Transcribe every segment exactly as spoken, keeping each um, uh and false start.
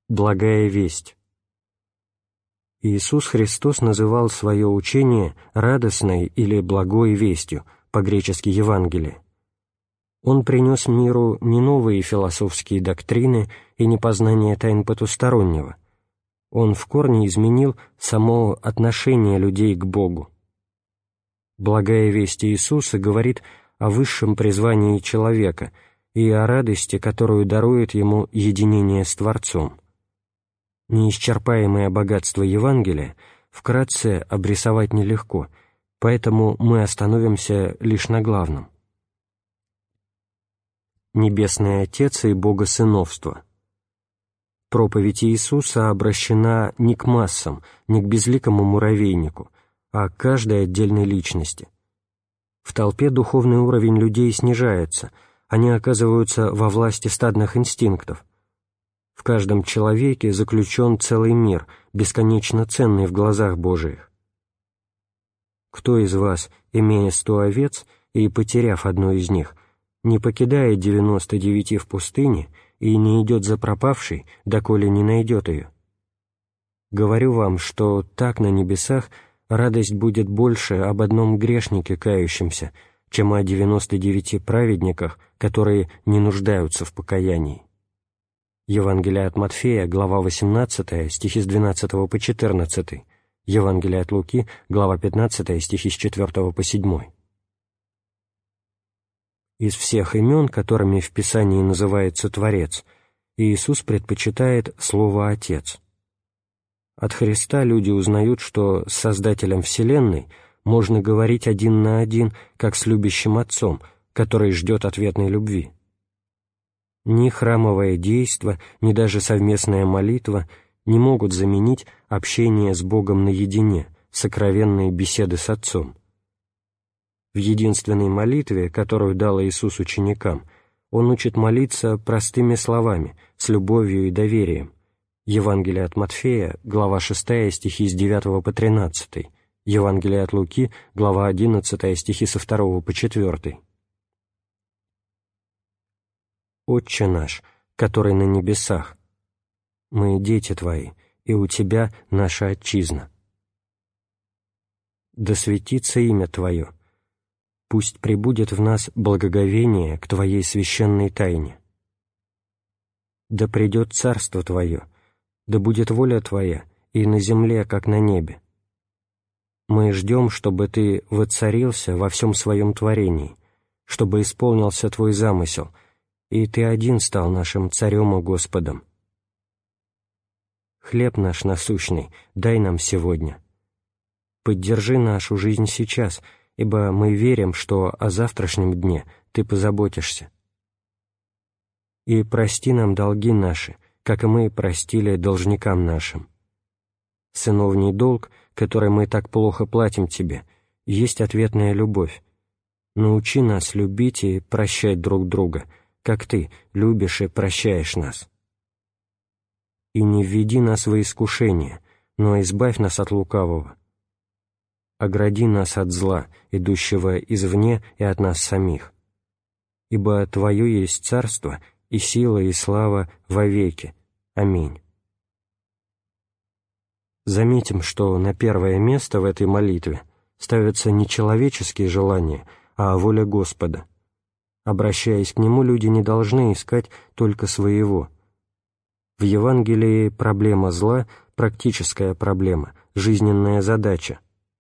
Благая весть. Иисус Христос называл свое учение радостной или благой вестью, по-гречески Евангелие. Он принес миру не новые философские доктрины и не познание тайн потустороннего. Он в корне изменил само отношение людей к Богу. Благая весть Иисуса говорит о высшем призвании человека и о радости, которую дарует ему единение с Творцом. Неисчерпаемое богатство Евангелия вкратце обрисовать нелегко, поэтому мы остановимся лишь на главном. Небесный Отец и Богосыновство. Проповедь Иисуса обращена не к массам, не к безликому муравейнику, а к каждой отдельной личности. В толпе духовный уровень людей снижается, они оказываются во власти стадных инстинктов. В каждом человеке заключен целый мир, бесконечно ценный в глазах Божиих. Кто из вас, имея сто овец и потеряв одну из них, не покидает девяносто девяти в пустыне и не идет за пропавшей, доколе не найдет ее? Говорю вам, что так на небесах радость будет больше об одном грешнике кающемся, чем о девяноста девяти праведниках, которые не нуждаются в покаянии. Евангелие от Матфея, глава восемнадцатая, стихи с двенадцатого по четырнадцатый, Евангелие от Луки, глава пятнадцатая, стихи с четвертого по седьмой. Из всех имен, которыми в Писании называется Творец, Иисус предпочитает слово «Отец». От Христа люди узнают, что с Создателем Вселенной можно говорить один на один, как с любящим Отцом, который ждет ответной любви. Ни храмовое действо, ни даже совместная молитва не могут заменить общение с Богом наедине, сокровенные беседы с Отцом. В единственной молитве, которую дал Иисус ученикам, Он учит молиться простыми словами, с любовью и доверием. Евангелие от Матфея, глава шестая, стихи с девятого по тринадцатый, Евангелие от Луки, глава одиннадцатая, стихи со второго по четвертый. «Отче наш, который на небесах, мы дети Твои, и у Тебя наша отчизна. Да светится имя Твое, пусть пребудет в нас благоговение к Твоей священной тайне. Да придет царство Твое, да будет воля Твоя и на земле, как на небе. Мы ждем, чтобы Ты воцарился во всем своем творении, чтобы исполнился Твой замысел, и Ты один стал нашим Царем и Господом. Хлеб наш насущный дай нам сегодня. Поддержи нашу жизнь сейчас, ибо мы верим, что о завтрашнем дне Ты позаботишься. И прости нам долги наши, как и мы простили должникам нашим. Сыновний долг, который мы так плохо платим Тебе, есть ответная любовь. Научи нас любить и прощать друг друга, как Ты любишь и прощаешь нас. И не введи нас во искушение, но избавь нас от лукавого. Огради нас от зла, идущего извне и от нас самих. Ибо Твое есть царство, и сила, и слава вовеки. Аминь. Заметим, что на первое место в этой молитве ставятся не человеческие желания, а воля Господа. Обращаясь к Нему, люди не должны искать только своего. В Евангелии проблема зла — практическая проблема, жизненная задача.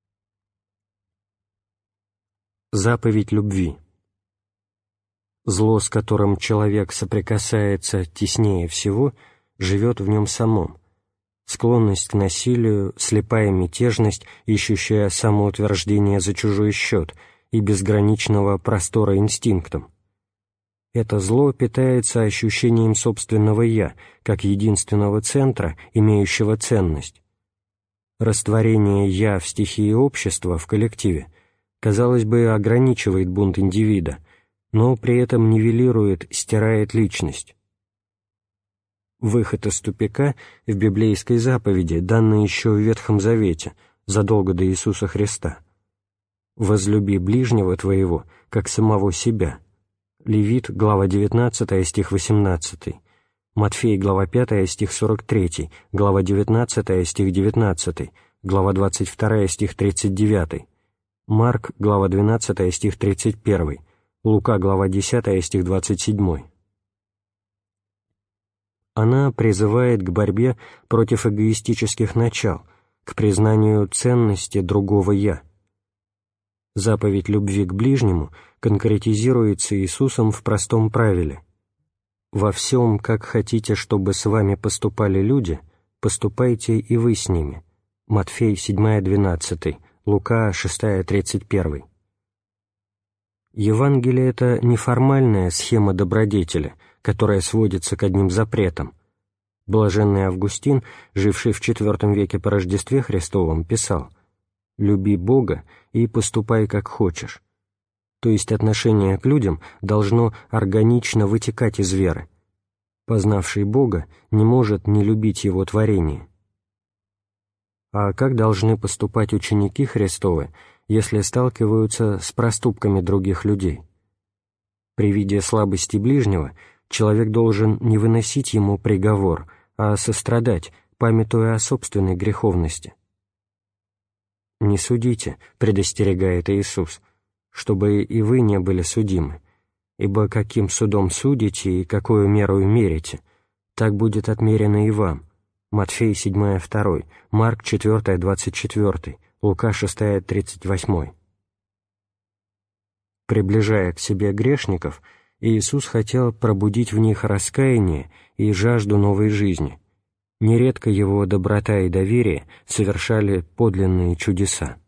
Заповедь любви. Зло, с которым человек соприкасается теснее всего, живет в нем самом. Склонность к насилию, слепая мятежность, ищущая самоутверждение за чужой счет и безграничного простора инстинктам. Это зло питается ощущением собственного «я», как единственного центра, имеющего ценность. Растворение «я» в стихии общества, в коллективе, казалось бы, ограничивает бунт индивида, но при этом нивелирует, стирает личность. Выход из тупика в библейской заповеди, данной еще в Ветхом Завете, задолго до Иисуса Христа. «Возлюби ближнего твоего, как самого себя». Левит, глава девятнадцатая, стих восемнадцатый. Матфей, глава пятая, стих сорок три, глава девятнадцатая, стих девятнадцатый, глава двадцать вторая, стих тридцать девятый, Марк, глава двенадцатая, стих тридцать первый, Лука, глава десятая, стих двадцать семь. Она призывает к борьбе против эгоистических начал, к признанию ценности другого «я». Заповедь любви к ближнему конкретизируется Иисусом в простом правиле: «Во всем, как хотите, чтобы с вами поступали люди, поступайте и вы с ними». Матфей семь двенадцать, Лука шесть тридцать один. Евангелие — это не формальная схема добродетели, которая сводится к одним запретам. Блаженный Августин, живший в четвёртом веке по Рождестве Христовом, писал: «Люби Бога и поступай как хочешь». То есть отношение к людям должно органично вытекать из веры. Познавший Бога не может не любить Его творение. А как должны поступать ученики Христовы, если сталкиваются с проступками других людей? При виде слабости ближнего человек должен не выносить ему приговор, а сострадать, памятуя о собственной греховности. «Не судите», — предостерегает Иисус, — «чтобы и вы не были судимы, ибо каким судом судите и какую мерою мерите, так будет отмерено и вам». Матфей семь два, Марк четыре двадцать четыре, Лука шесть тридцать восемь. Приближая к себе грешников, Иисус хотел пробудить в них раскаяние и жажду новой жизни. Нередко Его доброта и доверие совершали подлинные чудеса.